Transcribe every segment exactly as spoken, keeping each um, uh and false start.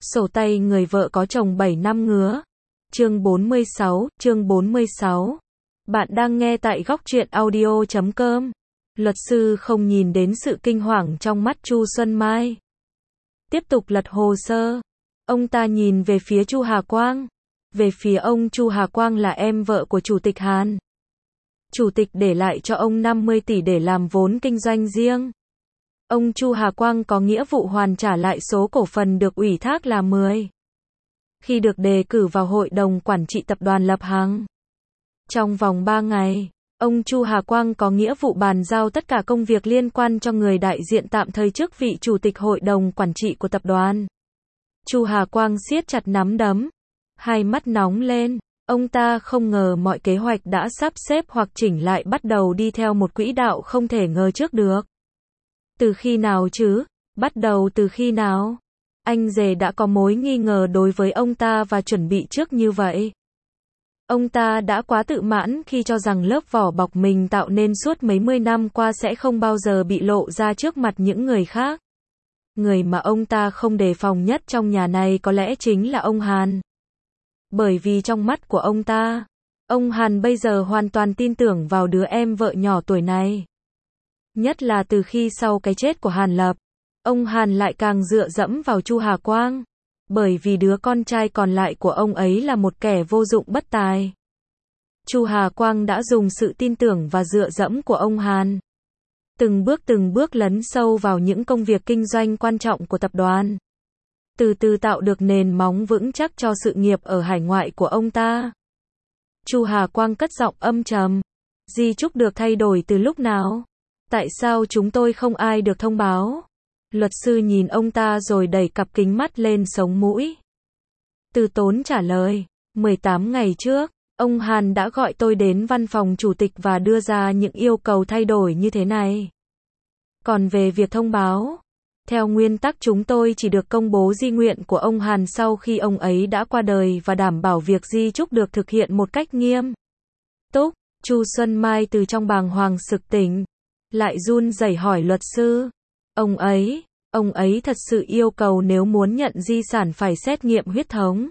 Sổ tay người vợ có chồng bảy năm ngứa. Chương bốn mươi sáu, chương bốn mươi sáu. Bạn đang nghe tại góc truyện audio chấm com. Luật sư không nhìn đến sự kinh hoàng trong mắt Chu Xuân Mai. Tiếp tục lật hồ sơ. Ông ta nhìn về phía Chu Hà Quang. Về phía ông Chu Hà Quang là em vợ của Chủ tịch Hàn. Chủ tịch để lại cho ông năm mươi tỷ để làm vốn kinh doanh riêng. Ông Chu Hà Quang có nghĩa vụ hoàn trả lại số cổ phần được ủy thác là mười. Khi được đề cử vào hội đồng quản trị tập đoàn Lập Hằng. Trong vòng ba ngày, ông Chu Hà Quang có nghĩa vụ bàn giao tất cả công việc liên quan cho người đại diện tạm thời chức vị chủ tịch hội đồng quản trị của tập đoàn. Chu Hà Quang siết chặt nắm đấm, hai mắt nóng lên. Ông ta không ngờ mọi kế hoạch đã sắp xếp hoặc chỉnh lại bắt đầu đi theo một quỹ đạo không thể ngờ trước được. Từ khi nào chứ? Bắt đầu từ khi nào? Anh rể đã có mối nghi ngờ đối với ông ta và chuẩn bị trước như vậy. Ông ta đã quá tự mãn khi cho rằng lớp vỏ bọc mình tạo nên suốt mấy mươi năm qua sẽ không bao giờ bị lộ ra trước mặt những người khác. Người mà ông ta không đề phòng nhất trong nhà này có lẽ chính là ông Hàn. Bởi vì trong mắt của ông ta, ông Hàn bây giờ hoàn toàn tin tưởng vào đứa em vợ nhỏ tuổi này. Nhất là từ khi sau cái chết của Hàn Lập, ông Hàn lại càng dựa dẫm vào Chu Hà Quang. Bởi vì đứa con trai còn lại của ông ấy là một kẻ vô dụng bất tài. Chu Hà Quang đã dùng sự tin tưởng và dựa dẫm của ông Hàn. Từng bước từng bước lấn sâu vào những công việc kinh doanh quan trọng của tập đoàn. Từ từ tạo được nền móng vững chắc cho sự nghiệp ở hải ngoại của ông ta. Chu Hà Quang cất giọng âm trầm. Di chúc được thay đổi từ lúc nào? Tại sao chúng tôi không ai được thông báo? Luật sư nhìn ông ta rồi đẩy cặp kính mắt lên sống mũi. Từ tốn trả lời, mười tám ngày trước, ông Hàn đã gọi tôi đến văn phòng chủ tịch và đưa ra những yêu cầu thay đổi như thế này. Còn về việc thông báo, theo nguyên tắc chúng tôi chỉ được công bố di nguyện của ông Hàn sau khi ông ấy đã qua đời và đảm bảo việc di chúc được thực hiện một cách nghiêm túc. Chu Xuân Mai từ trong bàng hoàng sực tỉnh, lại run rẩy hỏi luật sư. Ông ấy, ông ấy thật sự yêu cầu nếu muốn nhận di sản phải xét nghiệm huyết thống.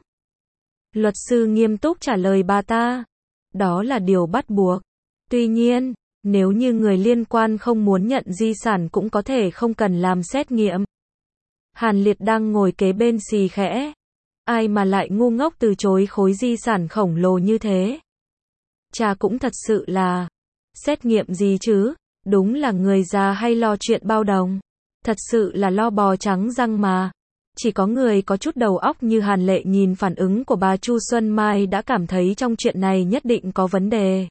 Luật sư nghiêm túc trả lời bà ta. Đó là điều bắt buộc. Tuy nhiên, nếu như người liên quan không muốn nhận di sản cũng có thể không cần làm xét nghiệm. Hàn Liệt đang ngồi kế bên xì khẽ. Ai mà lại ngu ngốc từ chối khối di sản khổng lồ như thế? Cha cũng thật sự là, xét nghiệm gì chứ? Đúng là người già hay lo chuyện bao đồng. Thật sự là lo bò trắng răng mà. Chỉ có người có chút đầu óc như Hàn Lệ nhìn phản ứng của bà Chu Xuân Mai đã cảm thấy trong chuyện này nhất định có vấn đề.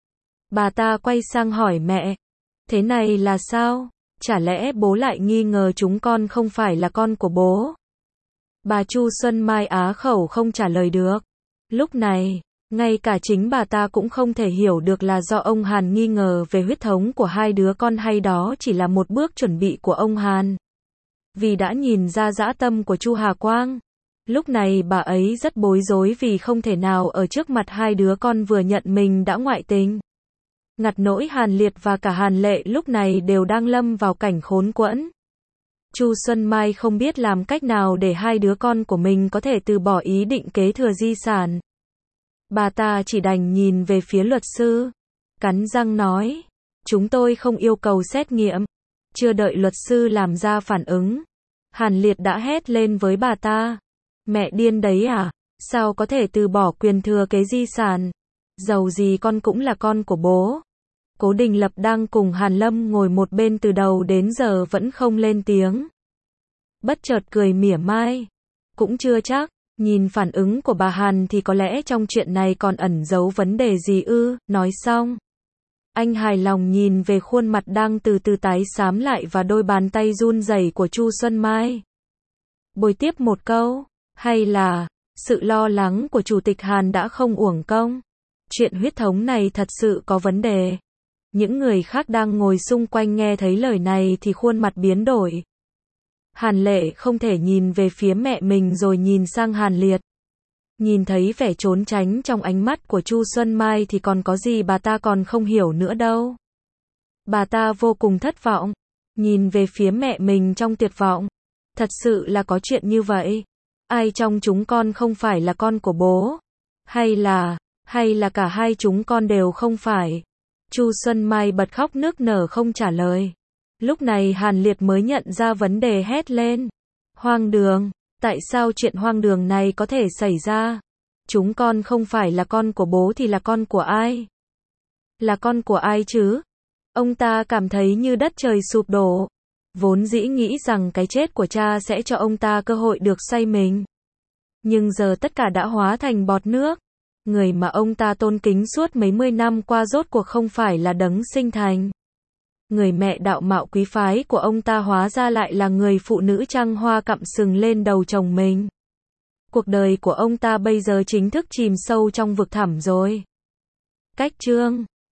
Bà ta quay sang hỏi mẹ. Thế này là sao? Chả lẽ bố lại nghi ngờ chúng con không phải là con của bố? Bà Chu Xuân Mai á khẩu không trả lời được. Lúc này, ngay cả chính bà ta cũng không thể hiểu được là do ông Hàn nghi ngờ về huyết thống của hai đứa con hay đó chỉ là một bước chuẩn bị của ông Hàn. Vì đã nhìn ra dã tâm của Chu Hà Quang. Lúc này bà ấy rất bối rối vì không thể nào ở trước mặt hai đứa con vừa nhận mình đã ngoại tình. Ngặt nỗi Hàn Liệt và cả Hàn Lệ lúc này đều đang lâm vào cảnh khốn quẫn. Chu Xuân Mai không biết làm cách nào để hai đứa con của mình có thể từ bỏ ý định kế thừa di sản. Bà ta chỉ đành nhìn về phía luật sư. Cắn răng nói. Chúng tôi không yêu cầu xét nghiệm. Chưa đợi luật sư làm ra phản ứng. Hàn Liệt đã hét lên với bà ta. Mẹ điên đấy à? Sao có thể từ bỏ quyền thừa kế di sản? Dầu gì con cũng là con của bố. Cố Đình Lập đang cùng Hàn Lâm ngồi một bên từ đầu đến giờ vẫn không lên tiếng. Bất chợt cười mỉa mai. Cũng chưa chắc. Nhìn phản ứng của bà Hàn thì có lẽ trong chuyện này còn ẩn giấu vấn đề gì ư? Nói xong, anh hài lòng nhìn về khuôn mặt đang từ từ tái xám lại và đôi bàn tay run rẩy của Chu Xuân Mai. Bồi tiếp một câu, hay là, sự lo lắng của Chủ tịch Hàn đã không uổng công. Chuyện huyết thống này thật sự có vấn đề. Những người khác đang ngồi xung quanh nghe thấy lời này thì khuôn mặt biến đổi. Hàn Lệ không thể nhìn về phía mẹ mình rồi nhìn sang Hàn Liệt. Nhìn thấy vẻ trốn tránh trong ánh mắt của Chu Xuân Mai thì còn có gì bà ta còn không hiểu nữa đâu. Bà ta vô cùng thất vọng. Nhìn về phía mẹ mình trong tuyệt vọng. Thật sự là có chuyện như vậy. Ai trong chúng con không phải là con của bố? Hay là, hay là cả hai chúng con đều không phải? Chu Xuân Mai bật khóc nức nở không trả lời. Lúc này Hàn Liệt mới nhận ra vấn đề, hét lên. Hoang đường, tại sao chuyện hoang đường này có thể xảy ra? Chúng con không phải là con của bố thì là con của ai? Là con của ai chứ? Ông ta cảm thấy như đất trời sụp đổ. Vốn dĩ nghĩ rằng cái chết của cha sẽ cho ông ta cơ hội được xoay mình. Nhưng giờ tất cả đã hóa thành bọt nước. Người mà ông ta tôn kính suốt mấy mươi năm qua rốt cuộc không phải là đấng sinh thành. Người mẹ đạo mạo quý phái của ông ta hóa ra lại là người phụ nữ trăng hoa cặm sừng lên đầu chồng mình. Cuộc đời của ông ta bây giờ chính thức chìm sâu trong vực thẳm rồi. Cách chương